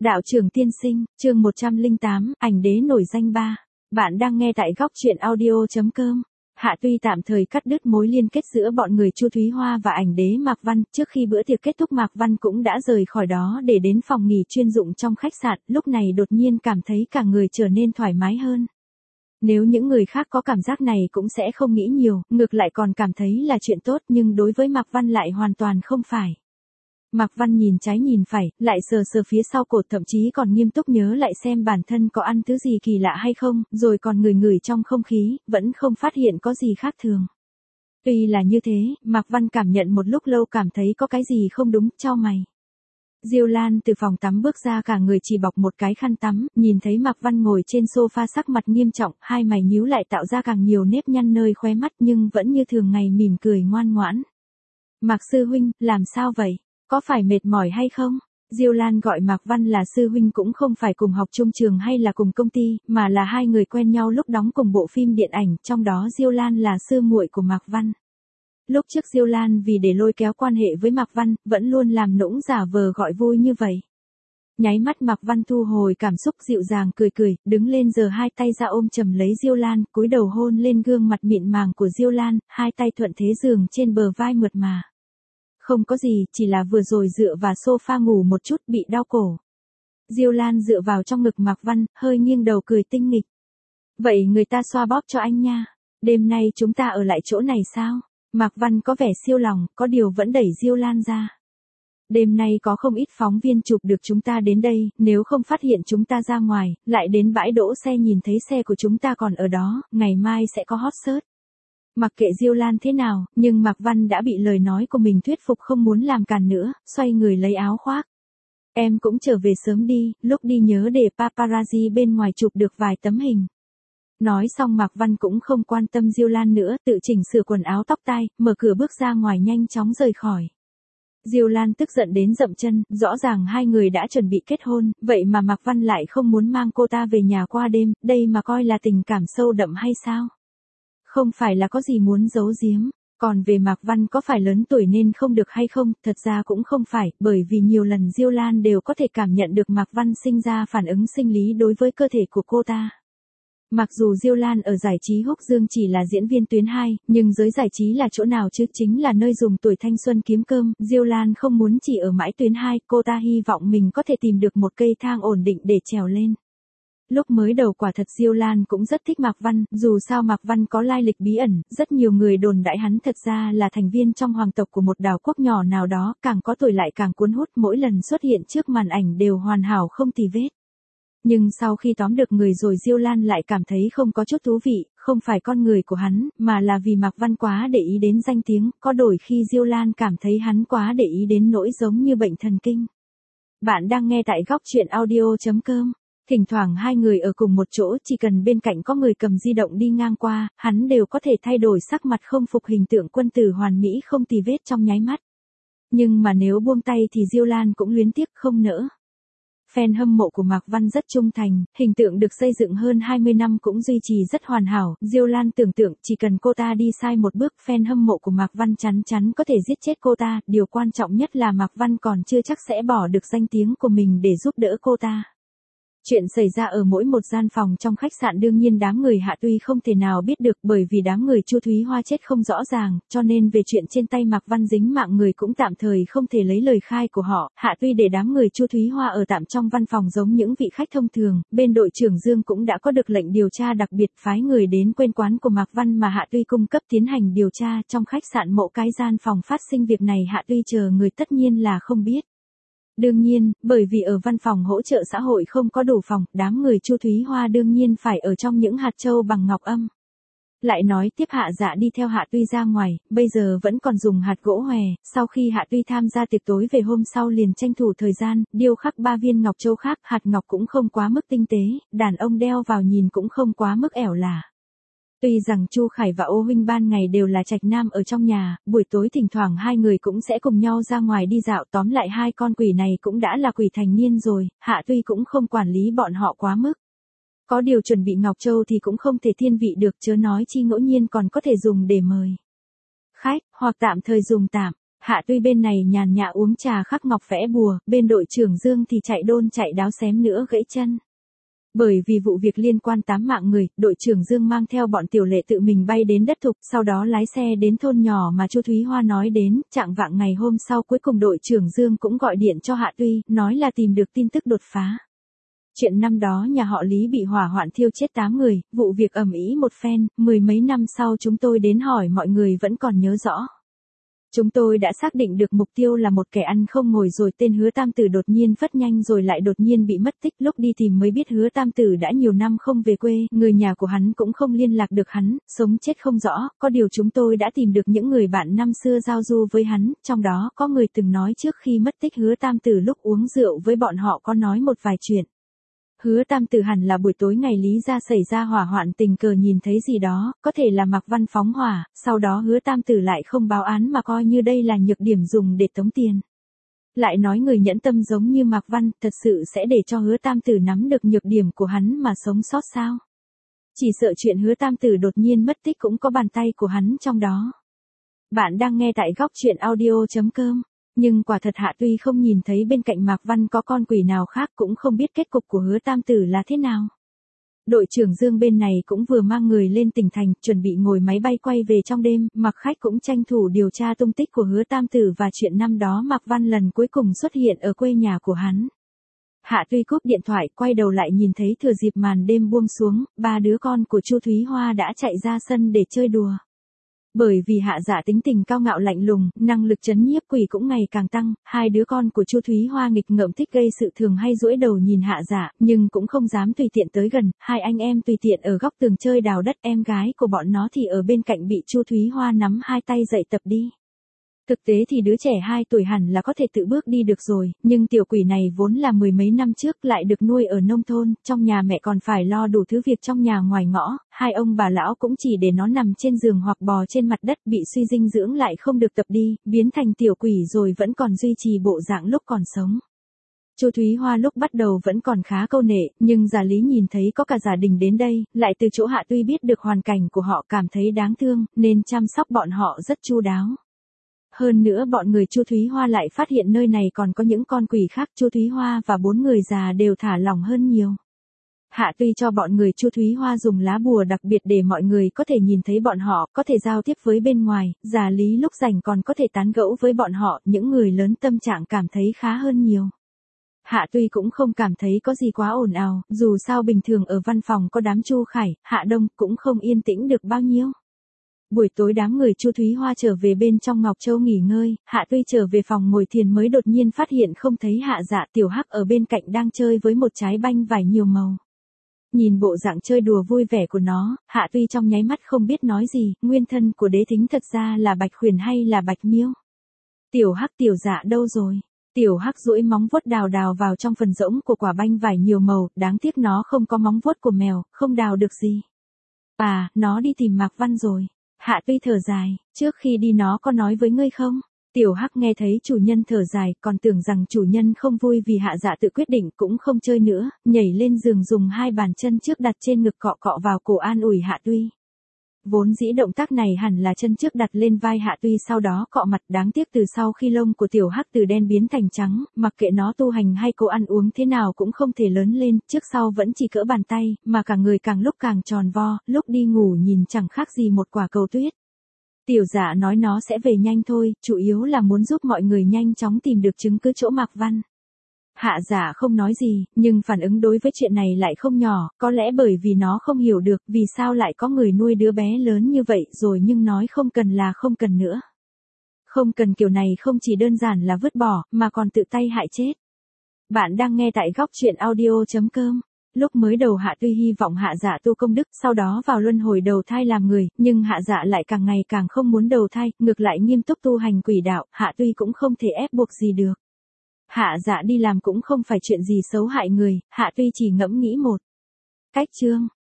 Đạo trưởng tiên sinh, chương 108, ảnh đế nổi danh 3. Bạn đang nghe tại góc truyện audio.com. Hạ Tuy tạm thời cắt đứt mối liên kết giữa bọn người Chu Thúy Hoa và ảnh đế Mạc Văn, trước khi bữa tiệc kết thúc Mạc Văn cũng đã rời khỏi đó để đến phòng nghỉ chuyên dụng trong khách sạn, lúc này đột nhiên cảm thấy cả người trở nên thoải mái hơn. Nếu những người khác có cảm giác này cũng sẽ không nghĩ nhiều, ngược lại còn cảm thấy là chuyện tốt, nhưng đối với Mạc Văn lại hoàn toàn không phải. Mạc Văn nhìn trái nhìn phải, lại sờ sờ phía sau cổ, thậm chí còn nghiêm túc nhớ lại xem bản thân có ăn thứ gì kỳ lạ hay không, rồi còn ngửi ngửi trong không khí, vẫn không phát hiện có gì khác thường. Tuy là như thế, Mạc Văn cảm nhận một lúc lâu cảm thấy có cái gì không đúng, chau mày. Diêu Lan từ phòng tắm bước ra, cả người chỉ bọc một cái khăn tắm, nhìn thấy Mạc Văn ngồi trên sofa sắc mặt nghiêm trọng, hai mày nhíu lại tạo ra càng nhiều nếp nhăn nơi khóe mắt, nhưng vẫn như thường ngày mỉm cười ngoan ngoãn. Mạc sư huynh, làm sao vậy? Có phải mệt mỏi hay không? Diêu Lan gọi Mạc Văn là sư huynh cũng không phải cùng học chung trường hay là cùng công ty, mà là hai người quen nhau lúc đóng cùng bộ phim điện ảnh, trong đó Diêu Lan là sư muội của Mạc Văn. Lúc trước Diêu Lan vì để lôi kéo quan hệ với Mạc Văn, vẫn luôn làm nũng giả vờ gọi vui như vậy. Nháy mắt Mạc Văn thu hồi cảm xúc, dịu dàng cười cười, đứng lên giơ hai tay ra ôm chầm lấy Diêu Lan, cúi đầu hôn lên gương mặt mịn màng của Diêu Lan, hai tay thuận thế giường trên bờ vai mượt mà. Không có gì, chỉ là vừa rồi dựa vào sofa ngủ một chút bị đau cổ. Diêu Lan dựa vào trong ngực Mạc Văn, hơi nghiêng đầu cười tinh nghịch. Vậy người ta xoa bóp cho anh nha. Đêm nay chúng ta ở lại chỗ này sao? Mạc Văn có vẻ siêu lòng, có điều vẫn đẩy Diêu Lan ra. Đêm nay có không ít phóng viên chụp được chúng ta đến đây, nếu không phát hiện chúng ta ra ngoài, lại đến bãi đỗ xe nhìn thấy xe của chúng ta còn ở đó, ngày mai sẽ có hot search. Mặc kệ Diêu Lan thế nào, nhưng Mạc Văn đã bị lời nói của mình thuyết phục, không muốn làm càn nữa, xoay người lấy áo khoác. Em cũng trở về sớm đi, lúc đi nhớ để paparazzi bên ngoài chụp được vài tấm hình. Nói xong Mạc Văn cũng không quan tâm Diêu Lan nữa, tự chỉnh sửa quần áo tóc tai, mở cửa bước ra ngoài nhanh chóng rời khỏi. Diêu Lan tức giận đến dậm chân, rõ ràng hai người đã chuẩn bị kết hôn, vậy mà Mạc Văn lại không muốn mang cô ta về nhà qua đêm, đây mà coi là tình cảm sâu đậm hay sao? Không phải là có gì muốn giấu giếm, còn về Mạc Văn có phải lớn tuổi nên không được hay không, thật ra cũng không phải, bởi vì nhiều lần Diêu Lan đều có thể cảm nhận được Mạc Văn sinh ra phản ứng sinh lý đối với cơ thể của cô ta. Mặc dù Diêu Lan ở giải trí Húc Dương chỉ là diễn viên tuyến 2, nhưng giới giải trí là chỗ nào chứ, chính là nơi dùng tuổi thanh xuân kiếm cơm, Diêu Lan không muốn chỉ ở mãi tuyến 2, cô ta hy vọng mình có thể tìm được một cây thang ổn định để trèo lên. Lúc mới đầu quả thật Diêu Lan cũng rất thích Mạc Văn, dù sao Mạc Văn có lai lịch bí ẩn, rất nhiều người đồn đại hắn thật ra là thành viên trong hoàng tộc của một đảo quốc nhỏ nào đó, càng có tuổi lại càng cuốn hút, mỗi lần xuất hiện trước màn ảnh đều hoàn hảo không tì vết. Nhưng sau khi tóm được người rồi Diêu Lan lại cảm thấy không có chút thú vị, không phải con người của hắn, mà là vì Mạc Văn quá để ý đến danh tiếng, có đôi khi Diêu Lan cảm thấy hắn quá để ý đến nỗi giống như bệnh thần kinh. Bạn đang nghe tại góc truyện audio.com. Thỉnh thoảng hai người ở cùng một chỗ, chỉ cần bên cạnh có người cầm di động đi ngang qua, hắn đều có thể thay đổi sắc mặt không phục hình tượng quân tử hoàn mỹ không tì vết trong nháy mắt. Nhưng mà nếu buông tay thì Diêu Lan cũng luyến tiếc không nỡ. Fan hâm mộ của Mạc Văn rất trung thành, hình tượng được xây dựng hơn 20 năm cũng duy trì rất hoàn hảo, Diêu Lan tưởng tượng chỉ cần cô ta đi sai một bước, fan hâm mộ của Mạc Văn chắn chắn có thể giết chết cô ta, điều quan trọng nhất là Mạc Văn còn chưa chắc sẽ bỏ được danh tiếng của mình để giúp đỡ cô ta. Chuyện xảy ra ở mỗi một gian phòng trong khách sạn đương nhiên đám người Hạ Tuy không thể nào biết được, bởi vì đám người Chu Thúy Hoa chết không rõ ràng, cho nên về chuyện trên tay Mạc Văn dính mạng người cũng tạm thời không thể lấy lời khai của họ. Hạ Tuy để đám người Chu Thúy Hoa ở tạm trong văn phòng giống những vị khách thông thường, bên đội trưởng Dương cũng đã có được lệnh điều tra đặc biệt phái người đến quên quán của Mạc Văn mà Hạ Tuy cung cấp tiến hành điều tra. Trong khách sạn Mộ Cái gian phòng phát sinh việc này Hạ Tuy chờ người tất nhiên là không biết. Đương nhiên, bởi vì ở văn phòng hỗ trợ xã hội không có đủ phòng, đám người Chu Thúy Hoa đương nhiên phải ở trong những hạt châu bằng ngọc âm. Lại nói tiếp Hạ Dạ đi theo Hạ Tuy ra ngoài, bây giờ vẫn còn dùng hạt gỗ hòe, sau khi Hạ Tuy tham gia tiệc tối về hôm sau liền tranh thủ thời gian, điêu khắc 3 viên ngọc châu khác, hạt ngọc cũng không quá mức tinh tế, đàn ông đeo vào nhìn cũng không quá mức ẻo lả. Tuy rằng Chu Khải và Ô Huynh ban ngày đều là trạch nam ở trong nhà, buổi tối thỉnh thoảng hai người cũng sẽ cùng nhau ra ngoài đi dạo, tóm lại hai con quỷ này cũng đã là quỷ thành niên rồi, Hạ Tuy cũng không quản lý bọn họ quá mức. Có điều chuẩn bị Ngọc Châu thì cũng không thể thiên vị được, chớ nói chi ngẫu nhiên còn có thể dùng để mời khách, hoặc tạm thời dùng tạm. Hạ Tuy bên này nhàn nhã uống trà khắc ngọc vẽ bùa, bên đội trưởng Dương thì chạy đôn chạy đáo xém nữa gãy chân. Bởi vì vụ việc liên quan 8 mạng người, đội trưởng Dương mang theo bọn Tiểu Lệ tự mình bay đến đất thục, sau đó lái xe đến thôn nhỏ mà Chu Thúy Hoa nói đến, chạng vạng ngày hôm sau cuối cùng đội trưởng Dương cũng gọi điện cho Hạ Tuy, nói là tìm được tin tức đột phá. Chuyện năm đó nhà họ Lý bị hỏa hoạn thiêu chết 8 người, vụ việc ầm ĩ một phen, mười mấy năm sau chúng tôi đến hỏi mọi người vẫn còn nhớ rõ. Chúng tôi đã xác định được mục tiêu là một kẻ ăn không ngồi rồi tên Hứa Tam Tử đột nhiên phất nhanh rồi lại đột nhiên bị mất tích, lúc đi tìm mới biết Hứa Tam Tử đã nhiều năm không về quê, người nhà của hắn cũng không liên lạc được hắn, sống chết không rõ, có điều chúng tôi đã tìm được những người bạn năm xưa giao du với hắn, trong đó có người từng nói trước khi mất tích Hứa Tam Tử lúc uống rượu với bọn họ có nói một vài chuyện. Hứa Tam Tử hẳn là buổi tối ngày Lý gia xảy ra hỏa hoạn tình cờ nhìn thấy gì đó, có thể là Mạc Văn phóng hỏa, sau đó Hứa Tam Tử lại không báo án mà coi như đây là nhược điểm dùng để tống tiền. Lại nói người nhẫn tâm giống như Mạc Văn, thật sự sẽ để cho Hứa Tam Tử nắm được nhược điểm của hắn mà sống sót sao? Chỉ sợ chuyện Hứa Tam Tử đột nhiên mất tích cũng có bàn tay của hắn trong đó. Bạn đang nghe tại góc truyện audio.com. Nhưng quả thật Hạ Tuy không nhìn thấy bên cạnh Mạc Văn có con quỷ nào khác, cũng không biết kết cục của Hứa Tam Tử là thế nào. Đội trưởng Dương bên này cũng vừa mang người lên tỉnh thành, chuẩn bị ngồi máy bay quay về trong đêm, Mạc Khách cũng tranh thủ điều tra tung tích của Hứa Tam Tử và chuyện năm đó Mạc Văn lần cuối cùng xuất hiện ở quê nhà của hắn. Hạ Tuy cúp điện thoại, quay đầu lại nhìn thấy thừa dịp màn đêm buông xuống, 3 đứa con của Chu Thúy Hoa đã chạy ra sân để chơi đùa. Bởi vì Hạ Dạ tính tình cao ngạo lạnh lùng, năng lực trấn nhiếp quỷ cũng ngày càng tăng, 2 đứa con của Chu Thúy Hoa nghịch ngợm thích gây sự thường hay duỗi đầu nhìn Hạ Dạ, nhưng cũng không dám tùy tiện tới gần, 2 anh em tùy tiện ở góc tường chơi đào đất, em gái của bọn nó thì ở bên cạnh bị Chu Thúy Hoa nắm 2 tay dạy tập đi. Thực tế thì đứa trẻ 2 tuổi hẳn là có thể tự bước đi được rồi, nhưng tiểu quỷ này vốn là mười mấy năm trước lại được nuôi ở nông thôn, trong nhà mẹ còn phải lo đủ thứ việc trong nhà ngoài ngõ, 2 ông bà lão cũng chỉ để nó nằm trên giường hoặc bò trên mặt đất, bị suy dinh dưỡng lại không được tập đi, biến thành tiểu quỷ rồi vẫn còn duy trì bộ dạng lúc còn sống. Chu Thúy Hoa lúc bắt đầu vẫn còn khá câu nệ, nhưng Già Lý nhìn thấy có cả gia đình đến đây, lại từ chỗ Hạ Tuy biết được hoàn cảnh của họ cảm thấy đáng thương, nên chăm sóc bọn họ rất chu đáo. Hơn nữa bọn người Chu Thúy Hoa lại phát hiện nơi này còn có những con quỷ khác, Chu Thúy Hoa và 4 người già đều thả lỏng hơn nhiều. Hạ Tuy cho bọn người Chu Thúy Hoa dùng lá bùa đặc biệt để mọi người có thể nhìn thấy bọn họ, có thể giao tiếp với bên ngoài, Già Lý lúc rảnh còn có thể tán gẫu với bọn họ, những người lớn tâm trạng cảm thấy khá hơn nhiều. Hạ Tuy cũng không cảm thấy có gì quá ồn ào, dù sao bình thường ở văn phòng có đám Chu Khải, Hạ Đông cũng không yên tĩnh được bao nhiêu. Buổi tối đám người Chu Thúy Hoa trở về bên trong Ngọc Châu nghỉ ngơi, Hạ Tuy trở về phòng ngồi thiền mới đột nhiên phát hiện không thấy Hạ Dạ. Tiểu Hắc ở bên cạnh đang chơi với một trái banh vải nhiều màu. Nhìn bộ dạng chơi đùa vui vẻ của nó, Hạ Tuy trong nháy mắt không biết nói gì, nguyên thân của Đế Thính thật ra là Bạch Khuyển hay là Bạch Miêu? Tiểu Hắc Tiểu Dạ đâu rồi? Tiểu Hắc duỗi móng vuốt đào vào trong phần rỗng của quả banh vải nhiều màu, đáng tiếc nó không có móng vuốt của mèo, không đào được gì. À, nó đi tìm Mạc Văn rồi. Hạ Tuy thở dài, trước khi đi nó có nói với ngươi không? Tiểu Hắc nghe thấy chủ nhân thở dài, còn tưởng rằng chủ nhân không vui vì Hạ Dạ tự quyết định cũng không chơi nữa, nhảy lên giường dùng 2 bàn chân trước đặt trên ngực cọ cọ vào cổ an ủi Hạ Tuy. Vốn dĩ động tác này hẳn là chân trước đặt lên vai Hạ Tuy sau đó cọ mặt, đáng tiếc từ sau khi lông của Tiểu Hắc từ đen biến thành trắng, mặc kệ nó tu hành hay cô ăn uống thế nào cũng không thể lớn lên, trước sau vẫn chỉ cỡ bàn tay, mà cả người càng lúc càng tròn vo, lúc đi ngủ nhìn chẳng khác gì một quả cầu tuyết. Tiểu Dạ nói nó sẽ về nhanh thôi, chủ yếu là muốn giúp mọi người nhanh chóng tìm được chứng cứ chỗ Mạc Văn. Hạ Dạ không nói gì, nhưng phản ứng đối với chuyện này lại không nhỏ, có lẽ bởi vì nó không hiểu được vì sao lại có người nuôi đứa bé lớn như vậy rồi nhưng nói không cần là không cần nữa. Không cần kiểu này không chỉ đơn giản là vứt bỏ, mà còn tự tay hại chết. Bạn đang nghe tại góc truyện audio.com. Lúc mới đầu Hạ Tuy hy vọng Hạ Dạ tu công đức, sau đó vào luân hồi đầu thai làm người, nhưng Hạ Dạ lại càng ngày càng không muốn đầu thai, ngược lại nghiêm túc tu hành quỷ đạo, Hạ Tuy cũng không thể ép buộc gì được. Hạ Dạ đi làm cũng không phải chuyện gì xấu hại người, Hạ Tuy chỉ ngẫm nghĩ một cách chương.